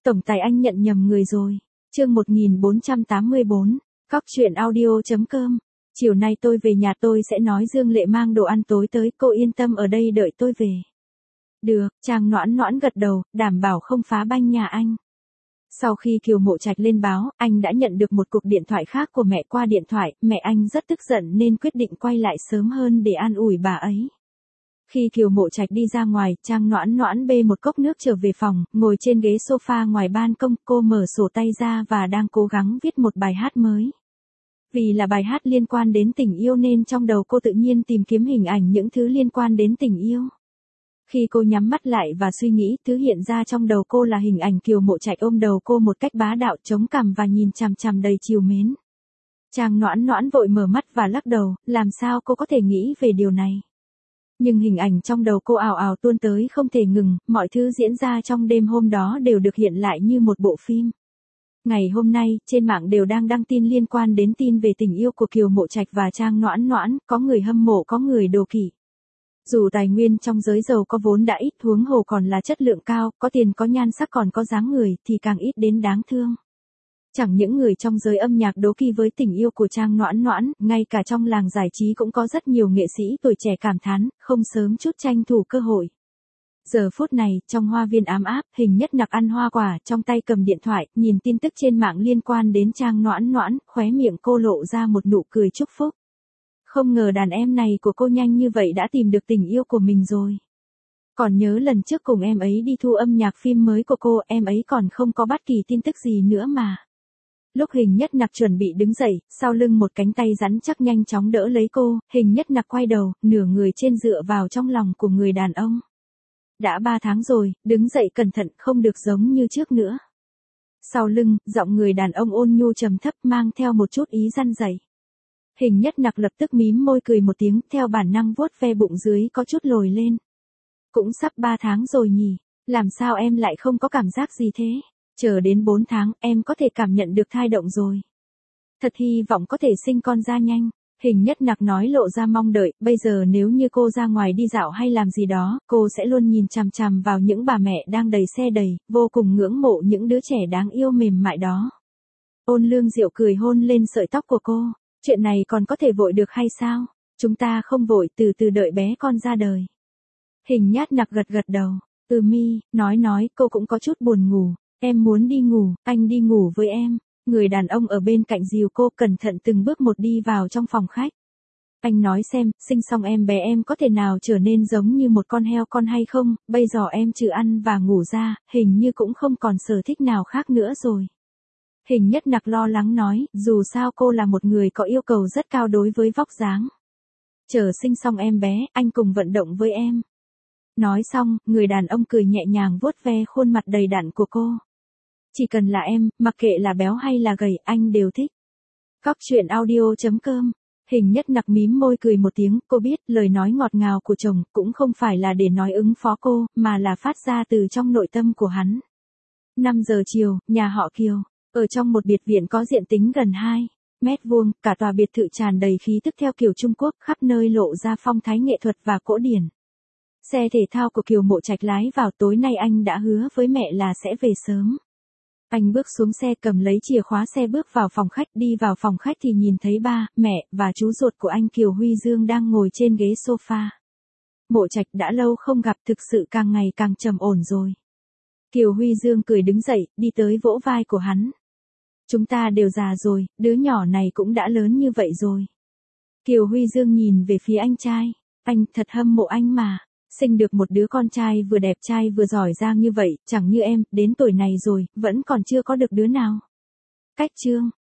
Tổng tài anh nhận nhầm người rồi. Chương 1484, cóc.audio.com. Chiều nay tôi về nhà tôi sẽ nói Dương Lệ mang đồ ăn tối tới, cô yên tâm ở đây đợi tôi về. Được, Trang Noãn Noãn gật đầu, đảm bảo không phá banh nhà anh. Sau khi Kiều Mộ Trạch lên báo, anh đã nhận được một cuộc điện thoại khác của mẹ qua điện thoại, mẹ anh rất tức giận nên quyết định quay lại sớm hơn để an ủi bà ấy. Khi Kiều Mộ Trạch đi ra ngoài, Trang Noãn Noãn bê một cốc nước trở về phòng, ngồi trên ghế sofa ngoài ban công, cô mở sổ tay ra và đang cố gắng viết một bài hát mới. Vì là bài hát liên quan đến tình yêu nên trong đầu cô tự nhiên tìm kiếm hình ảnh những thứ liên quan đến tình yêu. Khi cô nhắm mắt lại và suy nghĩ, thứ hiện ra trong đầu cô là hình ảnh Kiều Mộ Trạch ôm đầu cô một cách bá đạo, chống cằm và nhìn chằm chằm đầy trìu mến. Trang Noãn Noãn vội mở mắt và lắc đầu, làm sao cô có thể nghĩ về điều này. Nhưng hình ảnh trong đầu cô ào ào tuôn tới không thể ngừng, mọi thứ diễn ra trong đêm hôm đó đều được hiện lại như một bộ phim. Ngày hôm nay, trên mạng đều đang đăng tin liên quan đến tin về tình yêu của Kiều Mộ Trạch và Trang Noãn Noãn, có người hâm mộ có người đố kỵ. Dù tài nguyên trong giới giàu có vốn đã ít, huống hồ còn là chất lượng cao, có tiền có nhan sắc còn có dáng người, thì càng ít đến đáng thương. Chẳng những người trong giới âm nhạc đố kỵ với tình yêu của Trang Noãn Noãn, ngay cả trong làng giải trí cũng có rất nhiều nghệ sĩ tuổi trẻ cảm thán, không sớm chút tranh thủ cơ hội. Giờ phút này, trong hoa viên ám áp, Hình Nhất Nặc ăn hoa quả, trong tay cầm điện thoại, nhìn tin tức trên mạng liên quan đến Trang Noãn Noãn, khóe miệng cô lộ ra một nụ cười chúc phúc. Không ngờ đàn em này của cô nhanh như vậy đã tìm được tình yêu của mình rồi. Còn nhớ lần trước cùng em ấy đi thu âm nhạc phim mới của cô, em ấy còn không có bất kỳ tin tức gì nữa mà. Lúc Hình Nhất Nặc chuẩn bị đứng dậy, sau lưng một cánh tay rắn chắc nhanh chóng đỡ lấy cô, Hình Nhất Nặc quay đầu, nửa người trên dựa vào trong lòng của người đàn ông. Đã 3 tháng rồi, đứng dậy cẩn thận, không được giống như trước nữa. Sau lưng, giọng người đàn ông ôn nhu trầm thấp mang theo một chút ý răn dạy. Hình Nhất Nặc lập tức mím môi cười một tiếng, theo bản năng vuốt ve bụng dưới có chút lồi lên. Cũng sắp 3 tháng rồi nhỉ, làm sao em lại không có cảm giác gì thế? Chờ đến 4 tháng, em có thể cảm nhận được thai động rồi. Thật hy vọng có thể sinh con ra nhanh. Hình Nhất Nặc nói lộ ra mong đợi, bây giờ nếu như cô ra ngoài đi dạo hay làm gì đó, cô sẽ luôn nhìn chằm chằm vào những bà mẹ đang đầy xe đầy, vô cùng ngưỡng mộ những đứa trẻ đáng yêu mềm mại đó. Ôn Lương Diệu cười hôn lên sợi tóc của cô, chuyện này còn có thể vội được hay sao? Chúng ta không vội, từ từ đợi bé con ra đời. Hình Nhất Nặc gật gật đầu, nói, cô cũng có chút buồn ngủ, em muốn đi ngủ, anh đi ngủ với em. Người đàn ông ở bên cạnh dìu cô cẩn thận từng bước một đi vào trong phòng khách. Anh nói xem, sinh xong em bé em có thể nào trở nên giống như một con heo con hay không, bây giờ em trừ ăn và ngủ ra, hình như cũng không còn sở thích nào khác nữa rồi. Hình Nhất Nặc lo lắng nói, dù sao cô là một người có yêu cầu rất cao đối với vóc dáng. Chờ sinh xong em bé, anh cùng vận động với em. Nói xong, người đàn ông cười nhẹ nhàng vuốt ve khuôn mặt đầy đặn của cô. Chỉ cần là em, mặc kệ là béo hay là gầy, anh đều thích. Cóc.audio.com. Hình Nhất Nặc mím môi cười một tiếng, cô biết lời nói ngọt ngào của chồng cũng không phải là để nói ứng phó cô, mà là phát ra từ trong nội tâm của hắn. 5 giờ chiều, nhà họ Kiều, ở trong một biệt viện có diện tích gần 2 mét vuông, cả tòa biệt thự tràn đầy khí tức theo kiểu Trung Quốc, khắp nơi lộ ra phong thái nghệ thuật và cổ điển. Xe thể thao của Kiều Mộ Trạch lái vào, tối nay anh đã hứa với mẹ là sẽ về sớm. Anh bước xuống xe cầm lấy chìa khóa xe bước vào phòng khách, đi vào phòng khách thì nhìn thấy ba, mẹ, và chú ruột của anh Kiều Huy Dương đang ngồi trên ghế sofa. Mộ Trạch đã lâu không gặp, thực sự càng ngày càng trầm ổn rồi. Kiều Huy Dương cười đứng dậy, đi tới vỗ vai của hắn. Chúng ta đều già rồi, đứa nhỏ này cũng đã lớn như vậy rồi. Kiều Huy Dương nhìn về phía anh trai, anh thật hâm mộ anh mà. Sinh được một đứa con trai vừa đẹp trai vừa giỏi giang như vậy, chẳng như em, đến tuổi này rồi, vẫn còn chưa có được đứa nào. Cách chương.